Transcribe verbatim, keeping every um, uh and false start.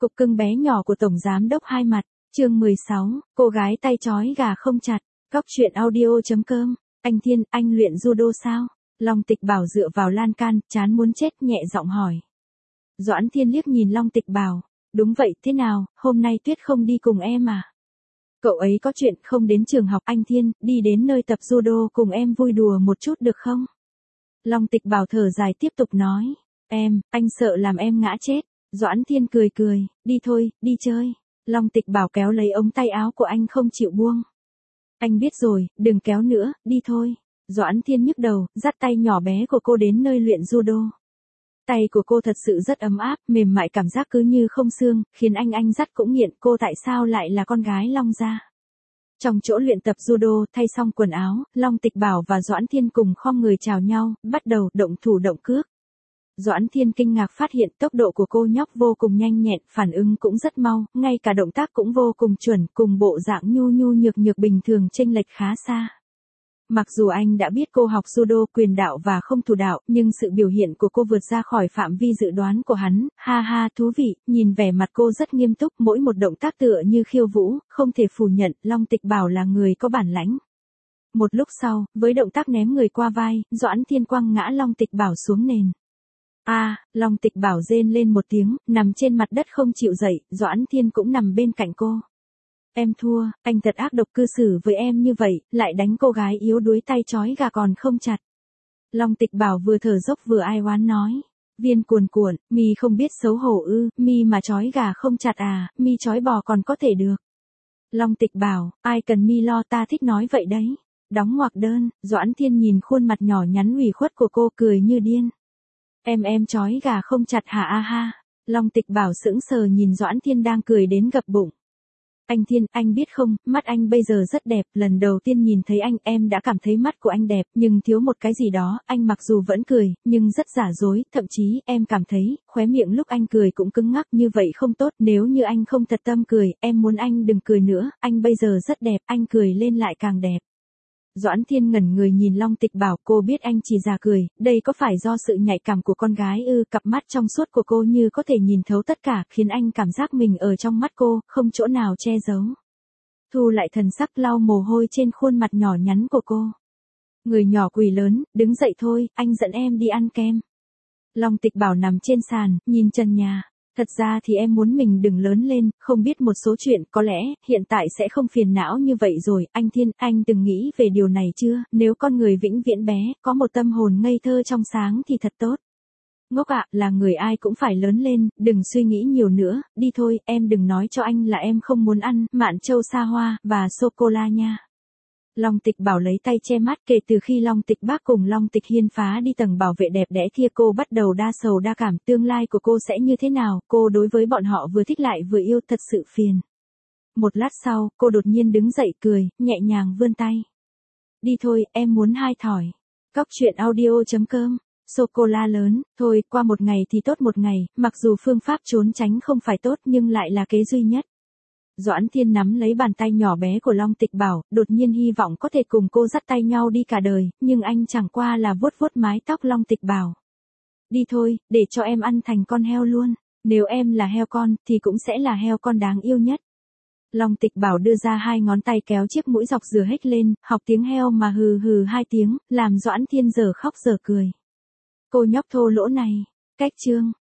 Cục cưng bé nhỏ của Tổng Giám đốc Hai Mặt, chương mười sáu, cô gái tay trói gà không chặt, góc truyện audio.com, anh Thiên, anh luyện judo sao? Long Tịch Bảo dựa vào lan can, chán muốn chết nhẹ giọng hỏi. Doãn Thiên liếc nhìn Long Tịch Bảo, đúng vậy, thế nào, hôm nay Tuyết không đi cùng em à? Cậu ấy có chuyện không đến trường học. Anh Thiên, đi đến nơi tập judo cùng em vui đùa một chút được không? Long Tịch Bảo thở dài tiếp tục nói, em, anh sợ làm em ngã chết. Doãn Thiên cười cười, đi thôi, đi chơi. Long Tịch Bảo kéo lấy ống tay áo của anh không chịu buông. Anh biết rồi, đừng kéo nữa, đi thôi. Doãn Thiên nhức đầu, dắt tay nhỏ bé của cô đến nơi luyện judo. Tay của cô thật sự rất ấm áp, mềm mại, cảm giác cứ như không xương, khiến anh anh dắt cũng nghiện. Cô tại sao lại là con gái Long gia? Trong chỗ luyện tập judo, thay xong quần áo, Long Tịch Bảo và Doãn Thiên cùng khom người chào nhau, bắt đầu động thủ động cước. Doãn Thiên kinh ngạc phát hiện tốc độ của cô nhóc vô cùng nhanh nhẹn, phản ứng cũng rất mau, ngay cả động tác cũng vô cùng chuẩn, cùng bộ dạng nhu nhu nhược nhược bình thường chênh lệch khá xa. Mặc dù anh đã biết cô học judo, quyền đạo và không thủ đạo, nhưng sự biểu hiện của cô vượt ra khỏi phạm vi dự đoán của hắn. Ha ha, thú vị, nhìn vẻ mặt cô rất nghiêm túc, mỗi một động tác tựa như khiêu vũ, không thể phủ nhận, Long Tịch Bảo là người có bản lãnh. Một lúc sau, với động tác ném người qua vai, Doãn Thiên quăng ngã Long Tịch Bảo xuống nền. A, à, Long Tịch Bảo rên lên một tiếng, nằm trên mặt đất không chịu dậy. Doãn Thiên cũng nằm bên cạnh cô. Em thua, anh thật ác độc, cư xử với em như vậy, lại đánh cô gái yếu đuối tay trói gà còn không chặt. Long Tịch Bảo vừa thở dốc vừa ai oán nói. Viên cuồn cuộn, mi không biết xấu hổ ư, mi mà trói gà không chặt à, mi trói bò còn có thể được. Long Tịch Bảo, ai cần mi lo, ta thích nói vậy đấy. Đóng ngoặc đơn. Doãn Thiên nhìn khuôn mặt nhỏ nhắn ủy khuất của cô cười như điên. Em em trói gà không chặt hả? A ha. Long Tịch Bảo sững sờ nhìn Doãn Thiên đang cười đến gập bụng. Anh Thiên, anh biết không, mắt anh bây giờ rất đẹp, lần đầu tiên nhìn thấy anh em đã cảm thấy mắt của anh đẹp, nhưng thiếu một cái gì đó. Anh mặc dù vẫn cười, nhưng rất giả dối, thậm chí em cảm thấy, khóe miệng lúc anh cười cũng cứng ngắc, như vậy không tốt. Nếu như anh không thật tâm cười, em muốn anh đừng cười nữa, anh bây giờ rất đẹp, anh cười lên lại càng đẹp. Doãn Thiên ngẩn người nhìn Long Tịch Bảo, cô biết anh chỉ giả cười, đây có phải do sự nhạy cảm của con gái ư? Cặp mắt trong suốt của cô như có thể nhìn thấu tất cả, khiến anh cảm giác mình ở trong mắt cô, không chỗ nào che giấu. Thu lại thần sắc, lau mồ hôi trên khuôn mặt nhỏ nhắn của cô. Người nhỏ quỳ lớn, đứng dậy thôi, anh dẫn em đi ăn kem. Long Tịch Bảo nằm trên sàn, nhìn trần nhà. Thật ra thì em muốn mình đừng lớn lên, không biết một số chuyện, có lẽ, hiện tại sẽ không phiền não như vậy rồi. Anh Thiên, anh từng nghĩ về điều này chưa? Nếu con người vĩnh viễn bé, có một tâm hồn ngây thơ trong sáng thì thật tốt. Ngốc ạ, là người ai cũng phải lớn lên, đừng suy nghĩ nhiều nữa, đi thôi, em đừng nói cho anh là em không muốn ăn mạn châu sa hoa, và sô-cô-la nha. Long Tịch Bảo lấy tay che mắt. Kể từ khi Long Tịch Bác cùng Long Tịch Hiên phá đi tầng bảo vệ đẹp đẽ kia, cô bắt đầu đa sầu đa cảm, tương lai của cô sẽ như thế nào? Cô đối với bọn họ vừa thích lại vừa yêu, thật sự phiền. Một lát sau, cô đột nhiên đứng dậy cười, nhẹ nhàng vươn tay. Đi thôi, em muốn hai thỏi. Góc truyện audio.com, sô-cô-la lớn, thôi, qua một ngày thì tốt một ngày, mặc dù phương pháp trốn tránh không phải tốt nhưng lại là kế duy nhất. Doãn Thiên nắm lấy bàn tay nhỏ bé của Long Tịch Bảo, đột nhiên hy vọng có thể cùng cô dắt tay nhau đi cả đời, nhưng anh chẳng qua là vuốt vuốt mái tóc Long Tịch Bảo. Đi thôi, để cho em ăn thành con heo luôn, nếu em là heo con, thì cũng sẽ là heo con đáng yêu nhất. Long Tịch Bảo đưa ra hai ngón tay kéo chiếc mũi dọc dừa hết lên, học tiếng heo mà hừ hừ hai tiếng, làm Doãn Thiên giờ khóc giờ cười. Cô nhóc thô lỗ này, cách chương.